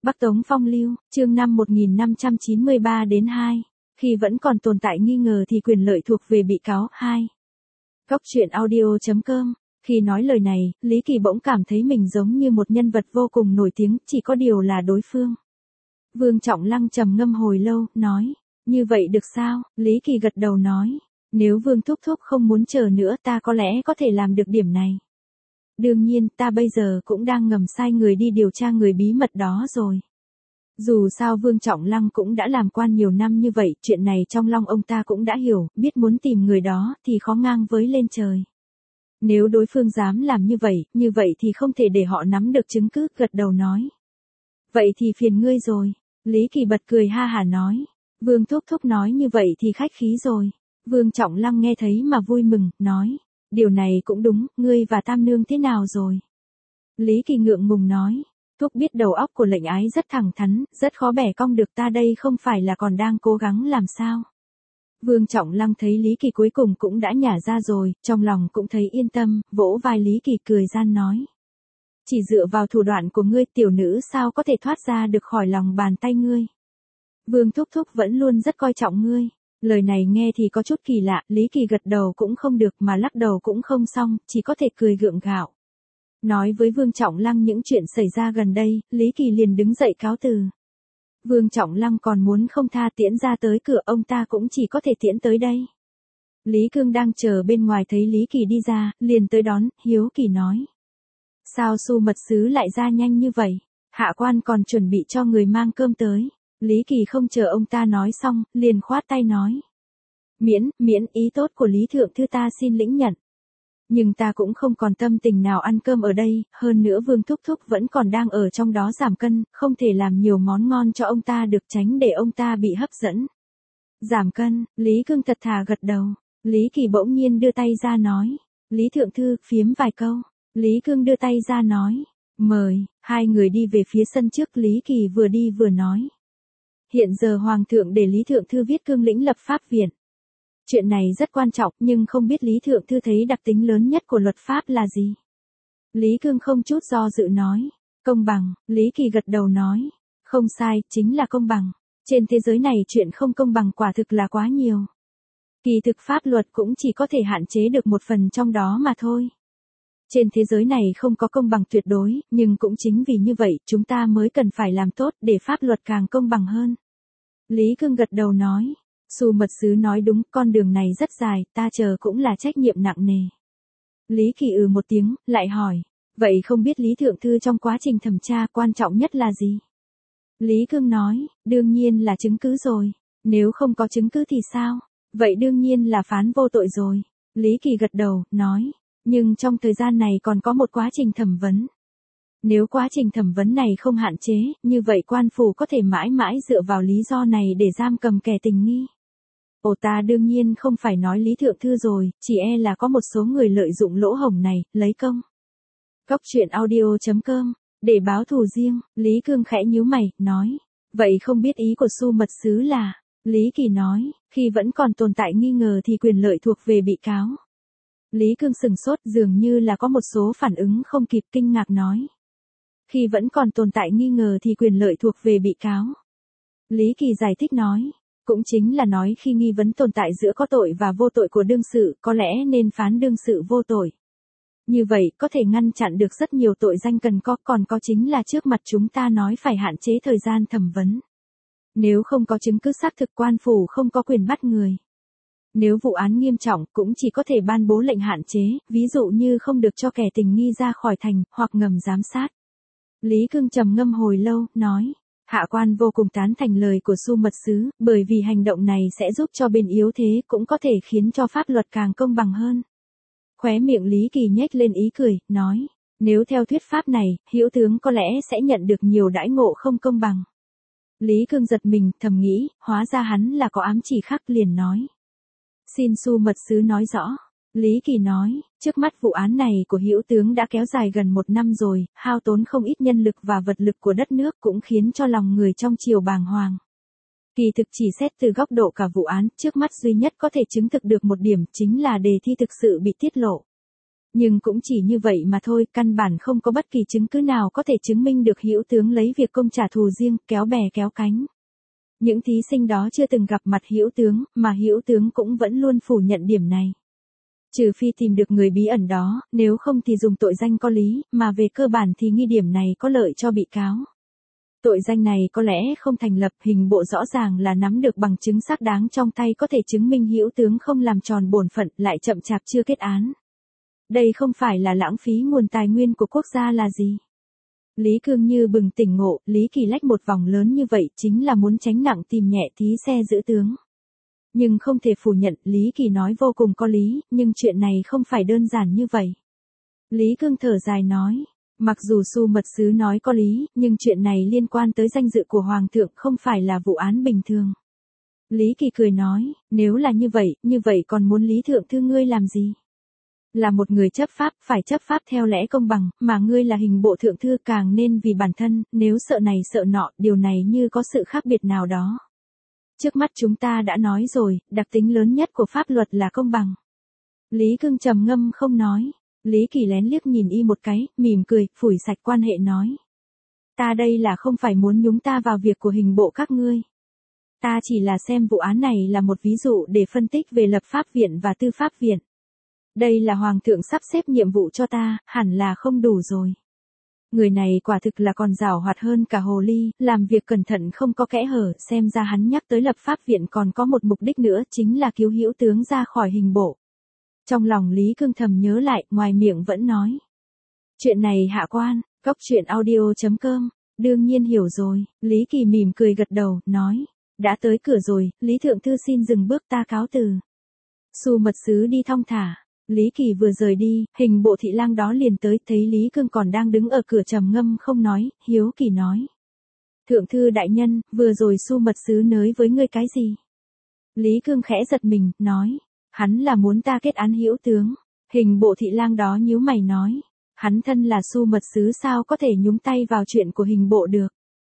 Bắc Tống Phong Lưu, chương 5 1593-2. Khi vẫn còn tồn tại nghi ngờ thì quyền lợi thuộc về bị cáo. 2. Góc truyện audio.com. Khi nói lời này, Lý Kỳ bỗng cảm thấy mình giống như một nhân vật vô cùng nổi tiếng, chỉ có điều là đối phương. Vương Trọng Lăng trầm ngâm hồi lâu, nói, như vậy được sao? Lý Kỳ gật đầu nói, nếu Vương Thúc Thúc không muốn chờ nữa ta có lẽ có thể làm được điểm này. Đương nhiên, ta bây giờ cũng đang ngầm sai người đi điều tra người bí mật đó rồi. Dù sao Vương Trọng Lăng cũng đã làm quan nhiều năm như vậy, chuyện này trong lòng ông ta cũng đã hiểu, biết muốn tìm người đó thì khó ngang với lên trời. Nếu đối phương dám làm như vậy thì không thể để họ nắm được chứng cứ, gật đầu nói. Vậy thì phiền ngươi rồi. Lý Kỳ bật cười ha hả nói. Vương Thúc Thúc nói như vậy thì khách khí rồi. Vương Trọng Lăng nghe thấy mà vui mừng, nói. Điều này cũng đúng, ngươi và Tam Nương thế nào rồi? Lý Kỳ ngượng ngùng nói. Thúc biết đầu óc của lệnh ái rất thẳng thắn, rất khó bẻ cong được, ta đây không phải là còn đang cố gắng làm sao? Vương Trọng Lăng thấy Lý Kỳ cuối cùng cũng đã nhả ra rồi, trong lòng cũng thấy yên tâm, vỗ vai Lý Kỳ cười gian nói. Chỉ dựa vào thủ đoạn của ngươi, tiểu nữ sao có thể thoát ra được khỏi lòng bàn tay ngươi? Vương Thúc Thúc vẫn luôn rất coi trọng ngươi. Lời này nghe thì có chút kỳ lạ, Lý Kỳ gật đầu cũng không được mà lắc đầu cũng không xong, chỉ có thể cười gượng gạo. Nói với Vương Trọng Lăng những chuyện xảy ra gần đây, Lý Kỳ liền đứng dậy cáo từ. Vương Trọng Lăng còn muốn không tha tiễn ra tới cửa, ông ta cũng chỉ có thể tiễn tới đây. Lý Cương đang chờ bên ngoài thấy Lý Kỳ đi ra, liền tới đón, hiếu kỳ nói. Sao Xu mật sứ lại ra nhanh như vậy? Hạ quan còn chuẩn bị cho người mang cơm tới. Lý Kỳ không chờ ông ta nói xong, liền khoát tay nói. Miễn, ý tốt của Lý Thượng Thư ta xin lĩnh nhận. Nhưng ta cũng không còn tâm tình nào ăn cơm ở đây, hơn nữa Vương Thúc Thúc vẫn còn đang ở trong đó giảm cân, không thể làm nhiều món ngon cho ông ta được, tránh để ông ta bị hấp dẫn. Giảm cân, Lý Cương thật thà gật đầu. Lý Kỳ bỗng nhiên đưa tay ra nói. Lý Thượng Thư, phiếm vài câu. Lý Cương đưa tay ra nói. Mời, hai người đi về phía sân trước, Lý Kỳ vừa đi vừa nói. Hiện giờ Hoàng thượng để Lý Thượng Thư viết cương lĩnh lập pháp viện. Chuyện này rất quan trọng, nhưng không biết Lý Thượng Thư thấy đặc tính lớn nhất của luật pháp là gì? Lý Cương không chút do dự nói. Công bằng, Lý Kỳ gật đầu nói. Không sai, chính là công bằng. Trên thế giới này chuyện không công bằng quả thực là quá nhiều. Kỳ thực pháp luật cũng chỉ có thể hạn chế được một phần trong đó mà thôi. Trên thế giới này không có công bằng tuyệt đối, nhưng cũng chính vì như vậy chúng ta mới cần phải làm tốt để pháp luật càng công bằng hơn. Lý Cương gật đầu nói. Xu mật sứ nói đúng, con đường này rất dài, ta chờ cũng là trách nhiệm nặng nề. Lý Kỳ một tiếng, lại hỏi. Vậy không biết Lý Thượng Thư trong quá trình thẩm tra quan trọng nhất là gì? Lý Cương nói, đương nhiên là chứng cứ rồi. Nếu không có chứng cứ thì sao? Vậy đương nhiên là phán vô tội rồi. Lý Kỳ gật đầu, nói. Nhưng trong thời gian này còn có một quá trình thẩm vấn. Nếu quá trình thẩm vấn này không hạn chế, như vậy quan phủ có thể mãi mãi dựa vào lý do này để giam cầm kẻ tình nghi. Ta đương nhiên không phải nói Lý Thượng Thư rồi, chỉ là có một số người lợi dụng lỗ hổng này, lấy công. Góc truyện audio.com. Để báo thù riêng, Lý Cương khẽ nhíu mày, nói. Vậy không biết ý của Xu mật sứ là? Lý Kỳ nói, khi vẫn còn tồn tại nghi ngờ thì quyền lợi thuộc về bị cáo. Lý Cương sừng sốt, dường như là có một số phản ứng không kịp, kinh ngạc nói. Khi vẫn còn tồn tại nghi ngờ thì quyền lợi thuộc về bị cáo. Lý Kỳ giải thích nói. Cũng chính là nói khi nghi vấn tồn tại giữa có tội và vô tội của đương sự, có lẽ nên phán đương sự vô tội. Như vậy, có thể ngăn chặn được rất nhiều tội danh cần có, còn có chính là trước mặt chúng ta nói phải hạn chế thời gian thẩm vấn. Nếu không có chứng cứ xác thực, quan phủ không có quyền bắt người. Nếu vụ án nghiêm trọng, cũng chỉ có thể ban bố lệnh hạn chế, ví dụ như không được cho kẻ tình nghi ra khỏi thành, hoặc ngầm giám sát. Lý Cương trầm ngâm hồi lâu, nói. Hạ quan vô cùng tán thành lời của Xu mật sứ, bởi vì hành động này sẽ giúp cho bên yếu thế, cũng có thể khiến cho pháp luật càng công bằng hơn. Khóe miệng Lý Kỳ nhếch lên ý cười, nói. Nếu theo thuyết pháp này, hữu tướng có lẽ sẽ nhận được nhiều đãi ngộ không công bằng. Lý Cương giật mình, thầm nghĩ, hóa ra hắn là có ám chỉ khác, liền nói. Xin Xu mật sứ nói rõ. Lý Kỳ nói, trước mắt vụ án này của hữu tướng đã kéo dài gần 1 năm rồi, hao tốn không ít nhân lực và vật lực của đất nước, cũng khiến cho lòng người trong triều bàng hoàng. Kỳ thực chỉ xét từ góc độ cả vụ án, trước mắt duy nhất có thể chứng thực được một điểm, chính là đề thi thực sự bị tiết lộ. Nhưng cũng chỉ như vậy mà thôi, căn bản không có bất kỳ chứng cứ nào có thể chứng minh được Hữu Tướng lấy việc công trả thù riêng, kéo bè kéo cánh. Những thí sinh đó chưa từng gặp mặt Hữu Tướng, mà Hữu Tướng cũng vẫn luôn phủ nhận điểm này. Trừ phi tìm được người bí ẩn đó, nếu không thì dùng tội danh có lý, mà về cơ bản thì nghi điểm này có lợi cho bị cáo. Tội danh này có lẽ không thành lập, hình bộ rõ ràng là nắm được bằng chứng xác đáng trong tay có thể chứng minh Hữu Tướng không làm tròn bổn phận, lại chậm chạp chưa kết án. Đây không phải là lãng phí nguồn tài nguyên của quốc gia là gì? Lý Cương như bừng tỉnh ngộ, Lý Kỳ lách một vòng lớn như vậy chính là muốn tránh nặng tìm nhẹ thí xe giữ tướng. Nhưng không thể phủ nhận, Lý Kỳ nói vô cùng có lý, nhưng chuyện này không phải đơn giản như vậy. Lý Cương thở dài nói, mặc dù Su mật sứ nói có lý, nhưng chuyện này liên quan tới danh dự của Hoàng thượng, không phải là vụ án bình thường. Lý Kỳ cười nói, nếu là như vậy còn muốn Lý Thượng Thư ngươi làm gì? Là một người chấp pháp, phải chấp pháp theo lẽ công bằng, mà ngươi là hình bộ thượng thư càng nên vì bản thân, nếu sợ này sợ nọ, điều này như có sự khác biệt nào đó. Trước mắt chúng ta đã nói rồi, đặc tính lớn nhất của pháp luật là công bằng. Lý Cương trầm ngâm không nói. Lý Kỳ lén liếc nhìn y một cái, mỉm cười, phủi sạch quan hệ nói. Ta đây là không phải muốn nhúng ta vào việc của hình bộ các ngươi. Ta chỉ là xem vụ án này là một ví dụ để phân tích về lập pháp viện và tư pháp viện. Đây là Hoàng thượng sắp xếp nhiệm vụ cho ta, hẳn là không đủ rồi. Người này quả thực là còn giàu hoạt hơn cả hồ ly, làm việc cẩn thận không có kẽ hở, xem ra hắn nhắc tới lập pháp viện còn có một mục đích nữa, chính là cứu Hữu Tướng ra khỏi hình bộ. Trong lòng Lý Cương thầm nhớ lại, ngoài miệng vẫn nói. Chuyện này hạ quan, Cóc Truyện Audio.com, đương nhiên hiểu rồi, Lý Kỳ mỉm cười gật đầu, nói. Đã tới cửa rồi, Lý Thượng Thư xin dừng bước, ta cáo từ. Su mật sứ đi thong thả. Lý Kỳ vừa rời đi, hình bộ thị lang đó liền tới, thấy Lý Cương còn đang đứng ở cửa trầm ngâm không nói, hiếu kỳ nói. Thượng thư đại nhân, vừa rồi Su mật sứ nới với ngươi cái gì? Lý Cương khẽ giật mình, nói. Hắn là muốn ta kết án Hữu Tướng. Hình bộ thị lang đó nhíu mày nói. Hắn thân là Su mật sứ sao có thể nhúng tay vào chuyện của hình bộ được?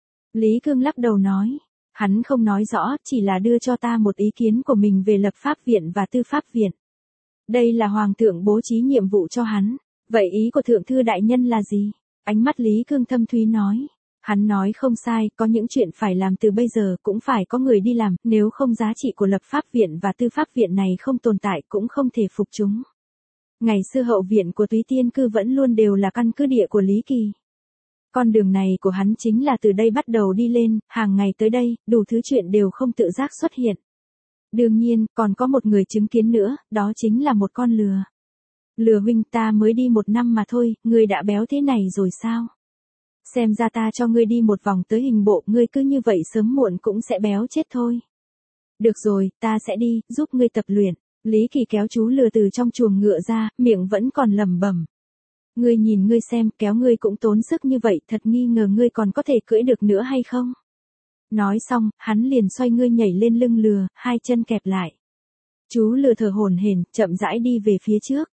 Lý Cương lắc đầu nói. Hắn không nói rõ, chỉ là đưa cho ta một ý kiến của mình về lập pháp viện và tư pháp viện. Đây là Hoàng thượng bố trí nhiệm vụ cho hắn. Vậy ý của Thượng thư đại nhân là gì? Ánh mắt Lý Cương thâm thúy nói. Hắn nói không sai, có những chuyện phải làm từ bây giờ cũng phải có người đi làm, nếu không giá trị của lập pháp viện và tư pháp viện này không tồn tại cũng không thể phục chúng. Ngày xưa hậu viện của Túy Tiên Cư vẫn luôn đều là căn cứ địa của Lý Kỳ. Con đường này của hắn chính là từ đây bắt đầu đi lên, hàng ngày tới đây, đủ thứ chuyện đều không tự giác xuất hiện. Đương nhiên, còn có một người chứng kiến nữa, đó chính là một con lừa. Lừa huynh, ta mới đi 1 năm mà thôi, ngươi đã béo thế này rồi sao? Xem ra ta cho ngươi đi một vòng tới hình bộ, ngươi cứ như vậy sớm muộn cũng sẽ béo chết thôi. Được rồi, ta sẽ đi, giúp ngươi tập luyện. Lý Kỳ kéo chú lừa từ trong chuồng ngựa ra, miệng vẫn còn lẩm bẩm. Ngươi nhìn ngươi xem, kéo ngươi cũng tốn sức như vậy, thật nghi ngờ ngươi còn có thể cưỡi được nữa hay không? Nói xong, hắn liền xoay ngươi nhảy lên lưng lừa, 2 chân kẹp lại. Chú lừa thở hổn hển, chậm rãi đi về phía trước.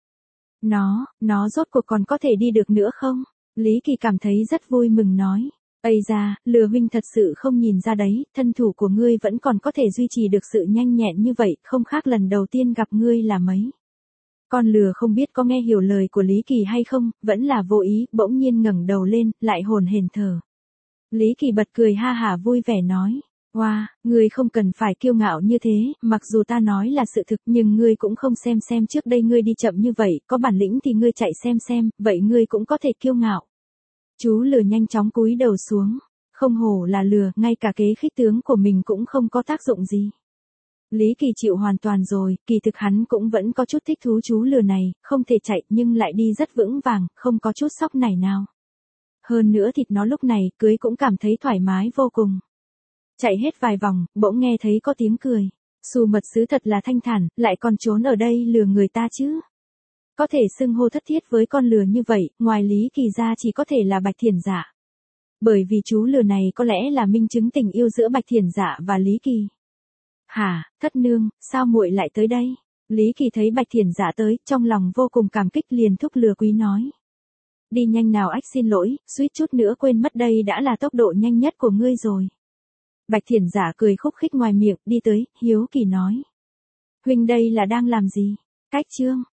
Nó rốt cuộc còn có thể đi được nữa không? Lý Kỳ cảm thấy rất vui mừng nói. Ây da, lừa huynh thật sự không nhìn ra đấy, thân thủ của ngươi vẫn còn có thể duy trì được sự nhanh nhẹn như vậy, không khác lần đầu tiên gặp ngươi là mấy. Con lừa không biết có nghe hiểu lời của Lý Kỳ hay không, vẫn là vô ý, bỗng nhiên ngẩng đầu lên, lại hổn hển thở. Lý Kỳ bật cười ha hả vui vẻ nói. Wow, ngươi không cần phải kiêu ngạo như thế, mặc dù ta nói là sự thực nhưng ngươi cũng không xem trước đây ngươi đi chậm như vậy, có bản lĩnh thì ngươi chạy xem, vậy ngươi cũng có thể kiêu ngạo. Chú lừa nhanh chóng cúi đầu xuống, không hổ là lừa, ngay cả kế khích tướng của mình cũng không có tác dụng gì. Lý Kỳ chịu hoàn toàn rồi, kỳ thực hắn cũng vẫn có chút thích thú chú lừa này, không thể chạy nhưng lại đi rất vững vàng, không có chút sóc nảy nào. Hơn nữa thịt nó lúc này cưới cũng cảm thấy thoải mái vô cùng. Chạy hết vài vòng, bỗng nghe thấy có tiếng cười. Su mật sứ thật là thanh thản, lại còn trốn ở đây lừa người ta chứ. Có thể xưng hô thất thiết với con lừa như vậy, ngoài Lý Kỳ ra chỉ có thể là Bạch Thiển Dạ. Bởi vì chú lừa này có lẽ là minh chứng tình yêu giữa Bạch Thiển Dạ và Lý Kỳ. Hả, thất nương, sao muội lại tới đây? Lý Kỳ thấy Bạch Thiển Dạ tới, trong lòng vô cùng cảm kích liền thúc lừa quý nói. Đi nhanh nào, ách xin lỗi, suýt chút nữa quên mất đây đã là tốc độ nhanh nhất của ngươi rồi. Bạch Thiển Dạ cười khúc khích ngoài miệng, đi tới, hiếu kỳ nói. Huynh đây là đang làm gì? Cách chương.